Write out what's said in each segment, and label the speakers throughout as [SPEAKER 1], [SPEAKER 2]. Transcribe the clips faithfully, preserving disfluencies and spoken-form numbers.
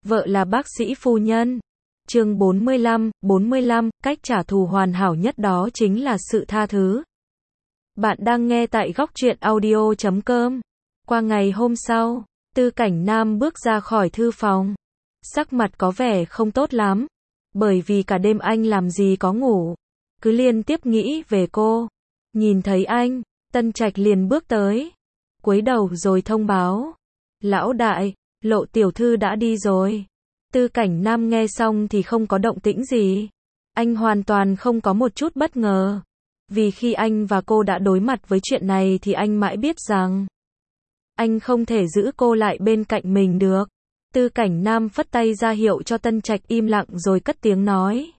[SPEAKER 1] Vợ là bác sĩ phu nhân. Chương bốn mươi lăm, bốn mươi lăm, cách trả thù hoàn hảo nhất đó chính là sự tha thứ. Bạn đang nghe tại góc truyện audio chấm com. Qua ngày hôm sau, Tư Cảnh Nam bước ra khỏi thư phòng. Sắc mặt có vẻ không tốt lắm, bởi vì cả đêm anh làm gì có ngủ, cứ liên tiếp nghĩ về cô. Nhìn thấy anh, Tân Trạch liền bước tới, cúi đầu rồi thông báo: "Lão đại, Lộ tiểu thư đã đi rồi." Tư Cảnh Nam nghe xong thì không có động tĩnh gì. Anh hoàn toàn không có một chút bất ngờ, vì khi anh và cô đã đối mặt với chuyện này thì anh mãi biết rằng anh không thể giữ cô lại bên cạnh mình được. Tư Cảnh Nam phất tay ra hiệu cho Tân Trạch im lặng rồi cất tiếng nói: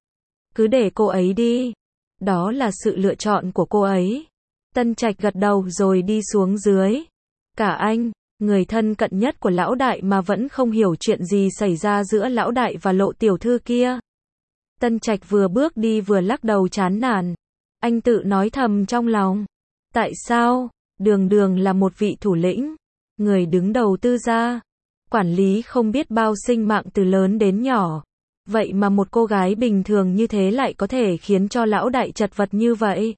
[SPEAKER 1] "Cứ để cô ấy đi, đó là sự lựa chọn của cô ấy." Tân Trạch gật đầu rồi đi xuống dưới. Cả anh, người thân cận nhất của lão đại mà vẫn không hiểu chuyện gì xảy ra giữa lão đại và Lộ tiểu thư kia. Tân Trạch vừa bước đi vừa lắc đầu chán nản. Anh tự nói thầm trong lòng: tại sao, đường đường là một vị thủ lĩnh, người đứng đầu Tư gia, quản lý không biết bao sinh mạng từ lớn đến nhỏ, vậy mà một cô gái bình thường như thế lại có thể khiến cho lão đại chật vật như vậy.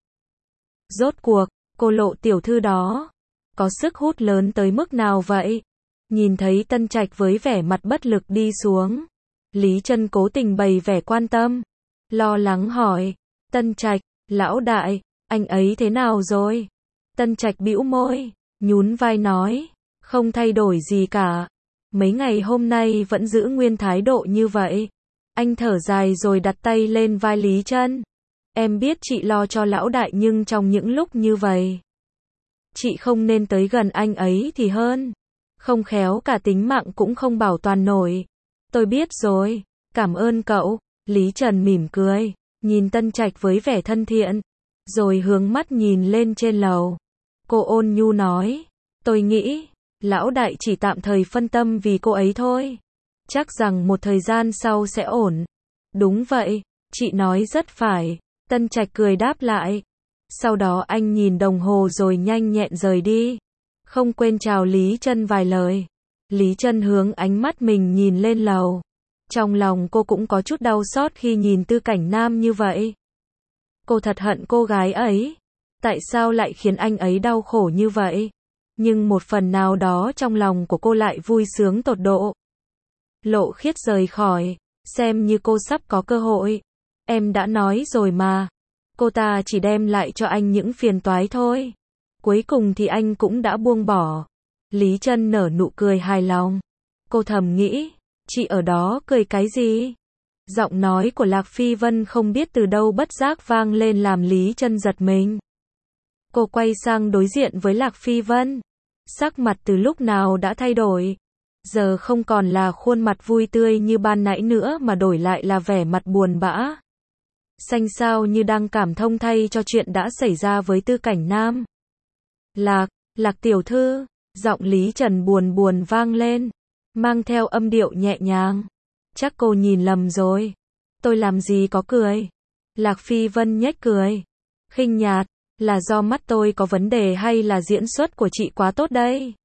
[SPEAKER 1] Rốt cuộc, cô Lộ tiểu thư đó có sức hút lớn tới mức nào vậy? Nhìn thấy Tân Trạch với vẻ mặt bất lực đi xuống, Lý Trân cố tình bày vẻ quan tâm, lo lắng hỏi: "Tân Trạch, lão đại, anh ấy thế nào rồi?" Tân Trạch bĩu môi, nhún vai nói: "Không thay đổi gì cả. Mấy ngày hôm nay vẫn giữ nguyên thái độ như vậy." Anh thở dài rồi đặt tay lên vai Lý Trân. "Em biết chị lo cho lão đại nhưng trong những lúc như vậy, chị không nên tới gần anh ấy thì hơn. Không khéo cả tính mạng cũng không bảo toàn nổi." "Tôi biết rồi, cảm ơn cậu." Lý Trần mỉm cười, nhìn Tân Trạch với vẻ thân thiện, rồi hướng mắt nhìn lên trên lầu. Cô ôn nhu nói: "Tôi nghĩ, lão đại chỉ tạm thời phân tâm vì cô ấy thôi. Chắc rằng một thời gian sau sẽ ổn." "Đúng vậy, chị nói rất phải." Tân Trạch cười đáp lại. Sau đó anh nhìn đồng hồ rồi nhanh nhẹn rời đi, không quên chào Lý Trân vài lời. Lý Trân hướng ánh mắt mình nhìn lên lầu. Trong lòng cô cũng có chút đau xót khi nhìn Tư Cảnh Nam như vậy. Cô thật hận cô gái ấy. Tại sao lại khiến anh ấy đau khổ như vậy? Nhưng một phần nào đó trong lòng của cô lại vui sướng tột độ. Lộ Khiết rời khỏi, xem như cô sắp có cơ hội. Em đã nói rồi mà. Cô ta chỉ đem lại cho anh những phiền toái thôi. Cuối cùng thì anh cũng đã buông bỏ. Lý Trân nở nụ cười hài lòng. Cô thầm nghĩ, chị ở đó cười cái gì? Giọng nói của Lạc Phi Vân không biết từ đâu bất giác vang lên làm Lý Trân giật mình. Cô quay sang đối diện với Lạc Phi Vân. Sắc mặt từ lúc nào đã thay đổi. Giờ không còn là khuôn mặt vui tươi như ban nãy nữa mà đổi lại là vẻ mặt buồn bã, xanh xao như đang cảm thông thay cho chuyện đã xảy ra với Tư Cảnh Nam. Lạc, Lạc tiểu thư, giọng Lý Trần buồn buồn vang lên, mang theo âm điệu nhẹ nhàng. Chắc cô nhìn lầm rồi. Tôi làm gì có cười. Lạc Phi Vân nhếch cười, khinh nhạt, là do mắt tôi có vấn đề hay là diễn xuất của chị quá tốt đây?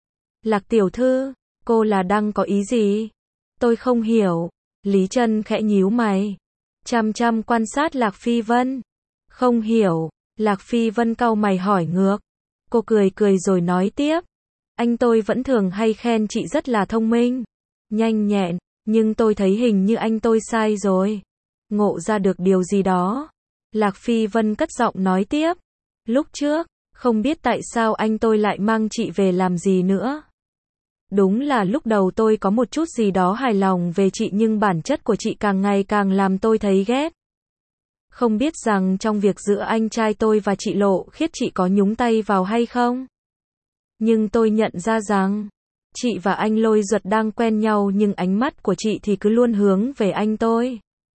[SPEAKER 1] Lạc tiểu thư, cô là đang có ý gì? Tôi không hiểu. Lý Trân khẽ nhíu mày, chăm chăm quan sát Lạc Phi Vân. Không hiểu. Lạc Phi Vân cau mày hỏi ngược. Cô cười cười rồi nói tiếp: anh tôi vẫn thường hay khen chị rất là thông minh, nhanh nhẹn, nhưng tôi thấy hình như anh tôi sai rồi. Ngộ ra được điều gì đó. Lạc Phi Vân cất giọng nói tiếp: lúc trước, không biết tại sao anh tôi lại mang chị về làm gì nữa. Đúng là lúc đầu tôi có một chút gì đó hài lòng về chị nhưng bản chất của chị càng ngày càng làm tôi thấy ghét. Không biết rằng trong việc giữa anh trai tôi và chị Lộ Khiết chị có nhúng tay vào hay không? Nhưng tôi nhận ra rằng, chị và anh Lôi Duật đang quen nhau nhưng ánh mắt của chị thì cứ luôn hướng về anh tôi.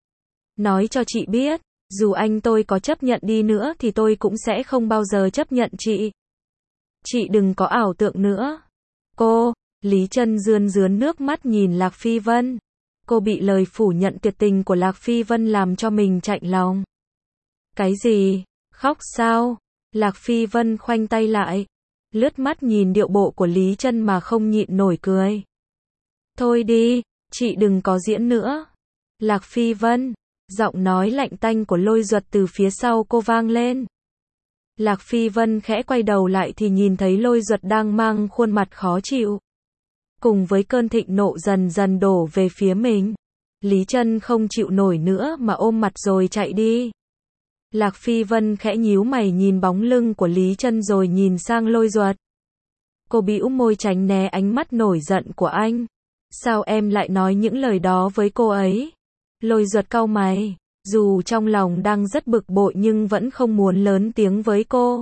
[SPEAKER 1] Nói cho chị biết, dù anh tôi có chấp nhận đi nữa thì tôi cũng sẽ không bao giờ chấp nhận chị. Chị đừng có ảo tượng nữa." Cô, Lý Trân rươn rướn nước mắt nhìn Lạc Phi Vân. Cô bị lời phủ nhận tuyệt tình của Lạc Phi Vân làm cho mình chạnh lòng. "Cái gì? Khóc sao?" Lạc Phi Vân khoanh tay lại, lướt mắt nhìn điệu bộ của Lý Trân mà không nhịn nổi cười. "Thôi đi, Chị đừng có diễn nữa. Lạc Phi Vân. Giọng nói lạnh tanh của Lôi Duật từ phía sau cô vang lên. Lạc Phi Vân khẽ quay đầu lại thì nhìn thấy Lôi Duật đang mang khuôn mặt khó chịu. Cùng với cơn thịnh nộ dần dần đổ về phía mình. Lý Trân không chịu nổi nữa mà ôm mặt rồi chạy đi. Lạc Phi Vân khẽ nhíu mày nhìn bóng lưng của Lý Trân rồi nhìn sang Lôi Duật. Cô bĩu môi tránh né ánh mắt nổi giận của anh. Sao em lại nói những lời đó với cô ấy? Lôi Duật cau mày, dù trong lòng đang rất bực bội nhưng vẫn không muốn lớn tiếng với cô.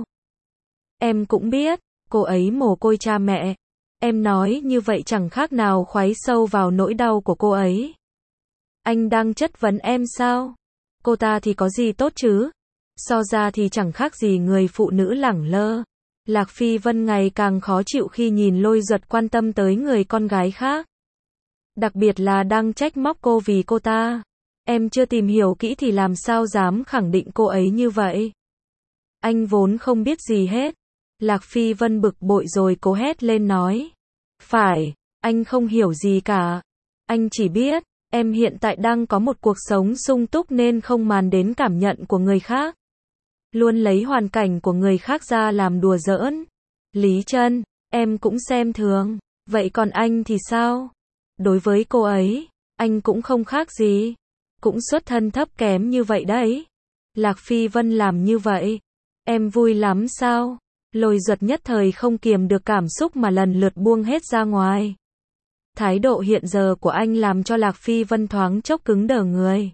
[SPEAKER 1] Em cũng biết, cô ấy mồ côi cha mẹ. Em nói như vậy chẳng khác nào khoáy sâu vào nỗi đau của cô ấy. Anh đang chất vấn em sao? Cô ta thì có gì tốt chứ? So ra thì chẳng khác gì người phụ nữ lẳng lơ. Lạc Phi Vân ngày càng khó chịu khi nhìn Lôi Duật quan tâm tới người con gái khác. Đặc biệt là đang trách móc cô vì cô ta. Em chưa tìm hiểu kỹ thì làm sao dám khẳng định cô ấy như vậy? Anh vốn không biết gì hết. Lạc Phi Vân bực bội rồi cố hét lên nói. Phải, anh không hiểu gì cả. Anh chỉ biết, em hiện tại đang có một cuộc sống sung túc nên không màng đến cảm nhận của người khác. Luôn lấy hoàn cảnh của người khác ra làm đùa giỡn. Lý Trân, em cũng xem thường. Vậy còn anh thì sao? Đối với cô ấy, anh cũng không khác gì. Cũng xuất thân thấp kém như vậy đấy. Lạc Phi Vân làm như vậy. Em vui lắm sao? Lôi Duật nhất thời không kiềm được cảm xúc mà lần lượt buông hết ra ngoài. Thái độ hiện giờ của anh làm cho Lạc Phi Vân thoáng chốc cứng đờ người.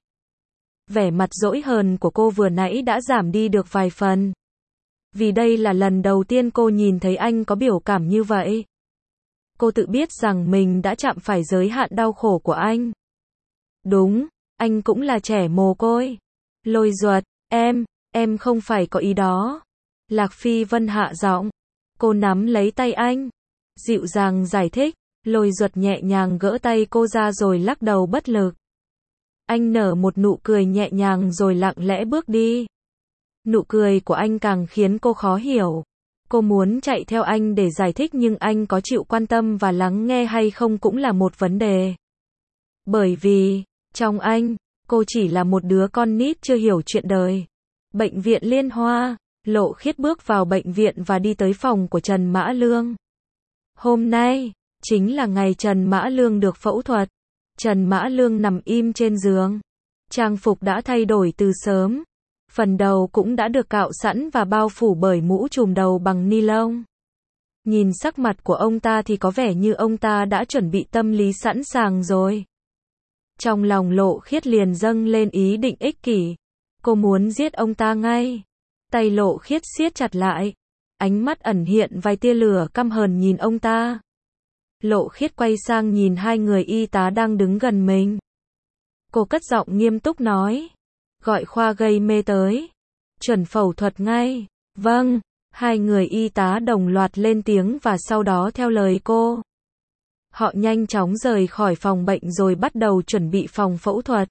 [SPEAKER 1] Vẻ mặt dỗi hờn của cô vừa nãy đã giảm đi được vài phần. Vì đây là lần đầu tiên cô nhìn thấy anh có biểu cảm như vậy. Cô tự biết rằng mình đã chạm phải giới hạn đau khổ của anh. Đúng, anh cũng là trẻ mồ côi. Lôi Duật, em, em không phải có ý đó. Lạc Phi Vân hạ giọng. Cô nắm lấy tay anh. Dịu dàng giải thích. Lôi Duật nhẹ nhàng gỡ tay cô ra rồi lắc đầu bất lực. Anh nở một nụ cười nhẹ nhàng rồi lặng lẽ bước đi. Nụ cười của anh càng khiến cô khó hiểu. Cô muốn chạy theo anh để giải thích nhưng anh có chịu quan tâm và lắng nghe hay không cũng là một vấn đề. Bởi vì, trong anh, cô chỉ là một đứa con nít chưa hiểu chuyện đời. Bệnh viện Liên Hoa, Lộ Khiết bước vào bệnh viện và đi tới phòng của Trần Mã Lương. Hôm nay, chính là ngày Trần Mã Lương được phẫu thuật. Trần Mã Lương nằm im trên giường. Trang phục đã thay đổi từ sớm. Phần đầu cũng đã được cạo sẵn và bao phủ bởi mũ trùm đầu bằng ni lông. Nhìn sắc mặt của ông ta thì có vẻ như ông ta đã chuẩn bị tâm lý sẵn sàng rồi. Trong lòng Lộ Khiết liền dâng lên ý định ích kỷ. Cô muốn giết ông ta ngay. Tay Lộ Khiết siết chặt lại. Ánh mắt ẩn hiện vài tia lửa căm hờn nhìn ông ta. Lộ Khiết quay sang nhìn hai người y tá đang đứng gần mình. Cô cất giọng nghiêm túc nói. Gọi khoa gây mê tới. Chuẩn phẫu thuật ngay. Vâng. Hai người y tá đồng loạt lên tiếng và sau đó theo lời cô. Họ nhanh chóng rời khỏi phòng bệnh rồi bắt đầu chuẩn bị phòng phẫu thuật.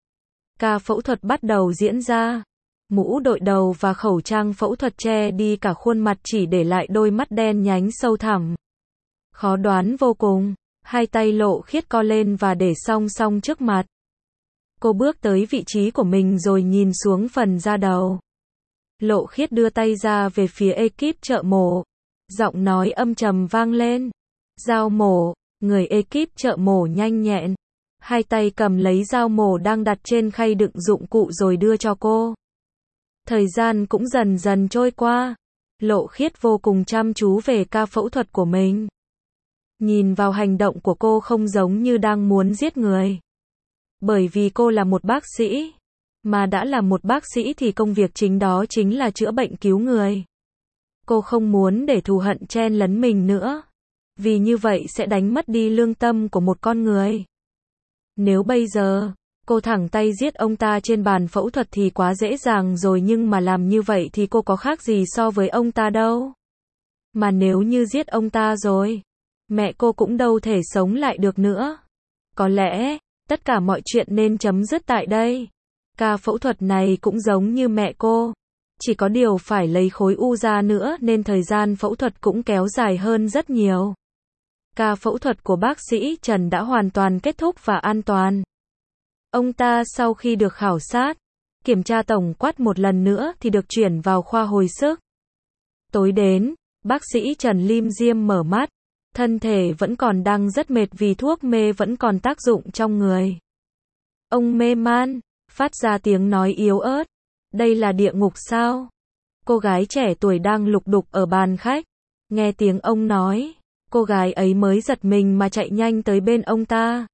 [SPEAKER 1] Ca phẫu thuật bắt đầu diễn ra. Mũ đội đầu và khẩu trang phẫu thuật che đi cả khuôn mặt chỉ để lại đôi mắt đen nhánh sâu thẳm. Khó đoán vô cùng. Hai tay Lộ Khiết co lên và để song song trước mặt. Cô bước tới vị trí của mình rồi nhìn xuống phần da đầu. Lộ Khiết đưa tay ra về phía ekip trợ mổ. Giọng nói âm trầm vang lên. Dao mổ. Người ekip trợ mổ nhanh nhẹn. Hai tay cầm lấy dao mổ đang đặt trên khay đựng dụng cụ rồi đưa cho cô. Thời gian cũng dần dần trôi qua. Lộ Khiết vô cùng chăm chú về ca phẫu thuật của mình. Nhìn vào hành động của cô không giống như đang muốn giết người. Bởi vì cô là một bác sĩ. Mà đã là một bác sĩ thì công việc chính đó chính là chữa bệnh cứu người. Cô không muốn để thù hận chen lấn mình nữa. Vì như vậy sẽ đánh mất đi lương tâm của một con người. Nếu bây giờ, cô thẳng tay giết ông ta trên bàn phẫu thuật thì quá dễ dàng rồi nhưng mà làm như vậy thì cô có khác gì so với ông ta đâu. Mà nếu như giết ông ta rồi, mẹ cô cũng đâu thể sống lại được nữa. Có lẽ, tất cả mọi chuyện nên chấm dứt tại đây. Ca phẫu thuật này cũng giống như mẹ cô. Chỉ có điều phải lấy khối u ra nữa nên thời gian phẫu thuật cũng kéo dài hơn rất nhiều. Ca phẫu thuật của bác sĩ Trần đã hoàn toàn kết thúc và an toàn. Ông ta sau khi được khảo sát, kiểm tra tổng quát một lần nữa thì được chuyển vào khoa hồi sức. Tối đến, bác sĩ Trần Lim Diêm mở mắt, thân thể vẫn còn đang rất mệt vì thuốc mê vẫn còn tác dụng trong người. Ông mê man, phát ra tiếng nói yếu ớt. Đây là địa ngục sao? Cô gái trẻ tuổi đang lục đục ở bàn khách. Nghe tiếng ông nói, cô gái ấy mới giật mình mà chạy nhanh tới bên ông ta.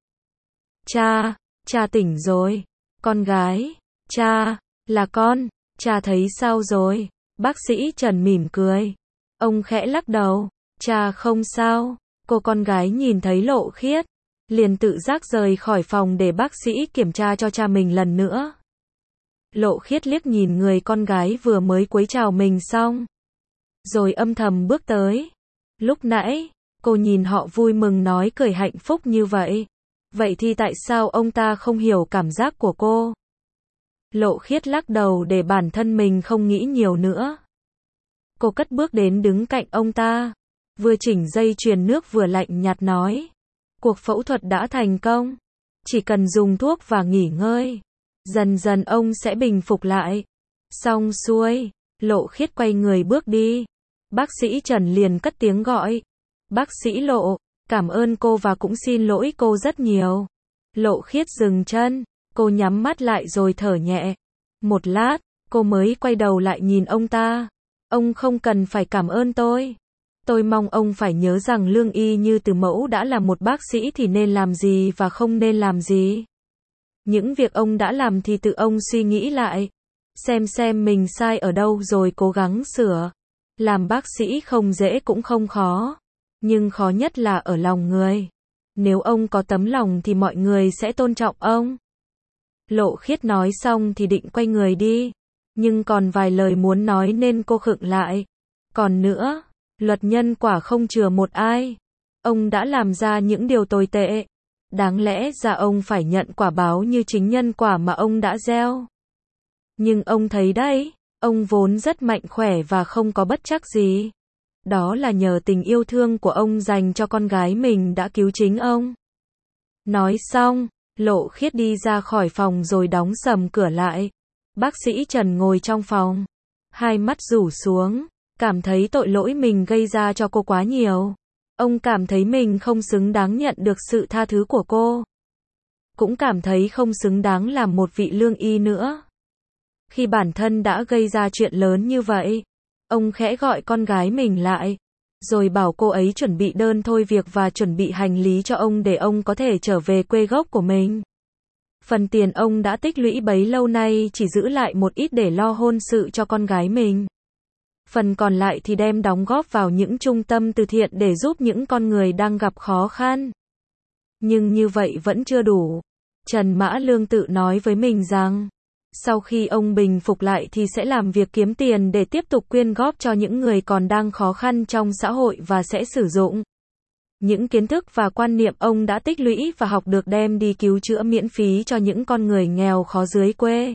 [SPEAKER 1] Cha, cha tỉnh rồi. Con gái, cha, là con, cha thấy sao rồi? Bác sĩ Trần mỉm cười. Ông khẽ lắc đầu, cha không sao. Cô con gái nhìn thấy Lộ Khiết, liền tự giác rời khỏi phòng để bác sĩ kiểm tra cho cha mình lần nữa. Lộ Khiết liếc nhìn người con gái vừa mới cúi chào mình xong, rồi âm thầm bước tới. Lúc nãy, cô nhìn họ vui mừng nói cười hạnh phúc như vậy. Vậy thì tại sao ông ta không hiểu cảm giác của cô? Lộ Khiết lắc đầu để bản thân mình không nghĩ nhiều nữa. Cô cất bước đến đứng cạnh ông ta, vừa chỉnh dây chuyền nước vừa lạnh nhạt nói. Cuộc phẫu thuật đã thành công. Chỉ cần dùng thuốc và nghỉ ngơi, dần dần ông sẽ bình phục lại. Xong xuôi, Lộ Khiết quay người bước đi. Bác sĩ Trần liền cất tiếng gọi. Bác sĩ Lộ, cảm ơn cô và cũng xin lỗi cô rất nhiều. Lộ Khiết dừng chân, cô nhắm mắt lại rồi thở nhẹ. Một lát, cô mới quay đầu lại nhìn ông ta. Ông không cần phải cảm ơn tôi. Tôi mong ông phải nhớ rằng Lương Y như từ mẫu đã là một bác sĩ thì nên làm gì và không nên làm gì. Những việc ông đã làm thì tự ông suy nghĩ lại. Xem xem mình sai ở đâu rồi cố gắng sửa. Làm bác sĩ không dễ cũng không khó. Nhưng khó nhất là ở lòng người. Nếu ông có tấm lòng thì mọi người sẽ tôn trọng ông. Lộ Khiết nói xong thì định quay người đi. Nhưng còn vài lời muốn nói nên cô khựng lại. Còn nữa, luật nhân quả không chừa một ai. Ông đã làm ra những điều tồi tệ. Đáng lẽ ra ông phải nhận quả báo như chính nhân quả mà ông đã gieo. Nhưng ông thấy đấy, ông vốn rất mạnh khỏe và không có bất trắc gì. Đó là nhờ tình yêu thương của ông dành cho con gái mình đã cứu chính ông. Nói xong, Lộ Khiết đi ra khỏi phòng rồi đóng sầm cửa lại. Bác sĩ Trần ngồi trong phòng, hai mắt rủ xuống, cảm thấy tội lỗi mình gây ra cho cô quá nhiều. Ông cảm thấy mình không xứng đáng nhận được sự tha thứ của cô. Cũng cảm thấy không xứng đáng làm một vị lương y nữa. Khi bản thân đã gây ra chuyện lớn như vậy, ông khẽ gọi con gái mình lại, rồi bảo cô ấy chuẩn bị đơn thôi việc và chuẩn bị hành lý cho ông để ông có thể trở về quê gốc của mình. Phần tiền ông đã tích lũy bấy lâu nay chỉ giữ lại một ít để lo hôn sự cho con gái mình. Phần còn lại thì đem đóng góp vào những trung tâm từ thiện để giúp những con người đang gặp khó khăn. Nhưng như vậy vẫn chưa đủ. Trần Mã Lương tự nói với mình rằng, sau khi ông bình phục lại thì sẽ làm việc kiếm tiền để tiếp tục quyên góp cho những người còn đang khó khăn trong xã hội và sẽ sử dụng những kiến thức và quan niệm ông đã tích lũy và học được đem đi cứu chữa miễn phí cho những con người nghèo khó dưới quê.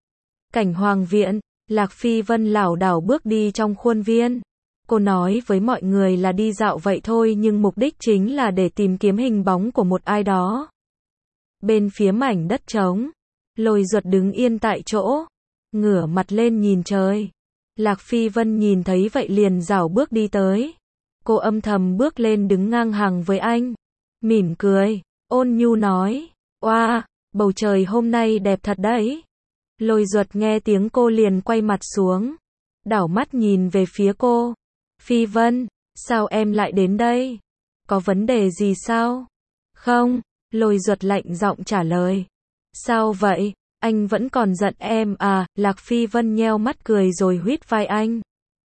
[SPEAKER 1] Cảnh Hoàng viện, Lạc Phi Vân lảo đảo bước đi trong khuôn viên. Cô nói với mọi người là đi dạo vậy thôi nhưng mục đích chính là để tìm kiếm hình bóng của một ai đó. Bên phía mảnh đất trống, Lôi Duật đứng yên tại chỗ, ngửa mặt lên nhìn trời. Lạc Phi Vân nhìn thấy vậy liền rảo bước đi tới. Cô âm thầm bước lên đứng ngang hàng với anh, mỉm cười, ôn nhu nói, oa, bầu trời hôm nay đẹp thật đấy. Lôi Duật nghe tiếng cô liền quay mặt xuống, đảo mắt nhìn về phía cô. Phi Vân, sao em lại đến đây? Có vấn đề gì sao? Không, Lôi Duật lạnh giọng trả lời. Sao vậy? Anh vẫn còn giận em à? Lạc Phi Vân nheo mắt cười rồi huýt vai anh.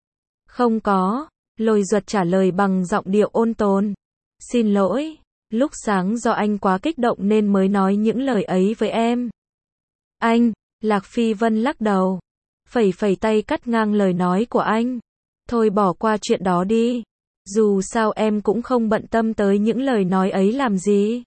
[SPEAKER 1] Không có, Lôi Duật trả lời bằng giọng điệu ôn tồn. Xin lỗi, lúc sáng do anh quá kích động nên mới nói những lời ấy với em. Anh, Lạc Phi Vân lắc đầu, phẩy phẩy tay cắt ngang lời nói của anh. Thôi bỏ qua chuyện đó đi. Dù sao em cũng không bận tâm tới những lời nói ấy làm gì.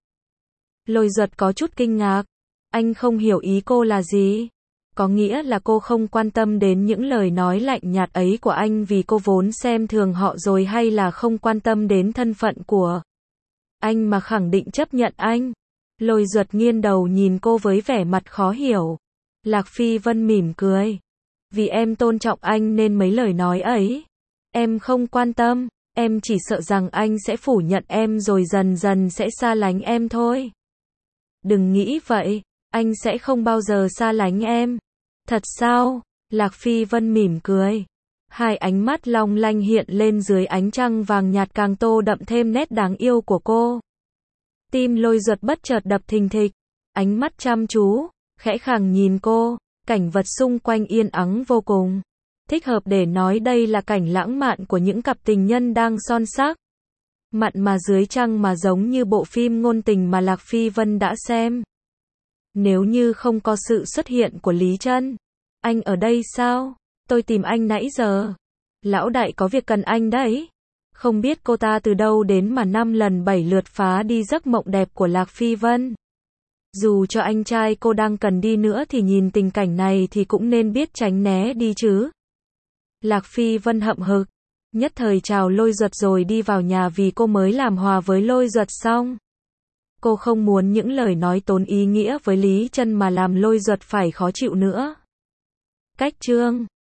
[SPEAKER 1] Lôi Duật có chút kinh ngạc. Anh không hiểu ý cô là gì? Có nghĩa là cô không quan tâm đến những lời nói lạnh nhạt ấy của anh vì cô vốn xem thường họ rồi hay là không quan tâm đến thân phận của Anh mà khẳng định chấp nhận anh. Lôi Duật nghiêng đầu nhìn cô với vẻ mặt khó hiểu. Lạc Phi Vân mỉm cười. Vì em tôn trọng anh nên mấy lời nói ấy. Em không quan tâm, em chỉ sợ rằng anh sẽ phủ nhận em rồi dần dần sẽ xa lánh em thôi. Đừng nghĩ vậy, anh sẽ không bao giờ xa lánh em. Thật sao? Lạc Phi Vân mỉm cười. Hai ánh mắt long lanh hiện lên dưới ánh trăng vàng nhạt càng tô đậm thêm nét đáng yêu của cô. Tim Lôi Duật bất chợt đập thình thịch, ánh mắt chăm chú, khẽ khàng nhìn cô, cảnh vật xung quanh yên ắng vô cùng. Thích hợp để nói đây là cảnh lãng mạn của những cặp tình nhân đang son sắc. Mặn mà dưới trăng mà giống như bộ phim ngôn tình mà Lạc Phi Vân đã xem. Nếu như không có sự xuất hiện của Lý Trân. Anh ở đây sao? Tôi tìm anh nãy giờ. Lão đại có việc cần anh đấy. Không biết cô ta từ đâu đến mà năm lần bảy lượt phá đi giấc mộng đẹp của Lạc Phi Vân. Dù cho anh trai cô đang cần đi nữa thì nhìn tình cảnh này thì cũng nên biết tránh né đi chứ. Lạc Phi Vân hậm hực, nhất thời chào Lôi Duật rồi đi vào nhà vì cô mới làm hòa với Lôi Duật xong. Cô không muốn những lời nói tốn ý nghĩa với Lý Trân mà làm Lôi Duật phải khó chịu nữa. Cách chương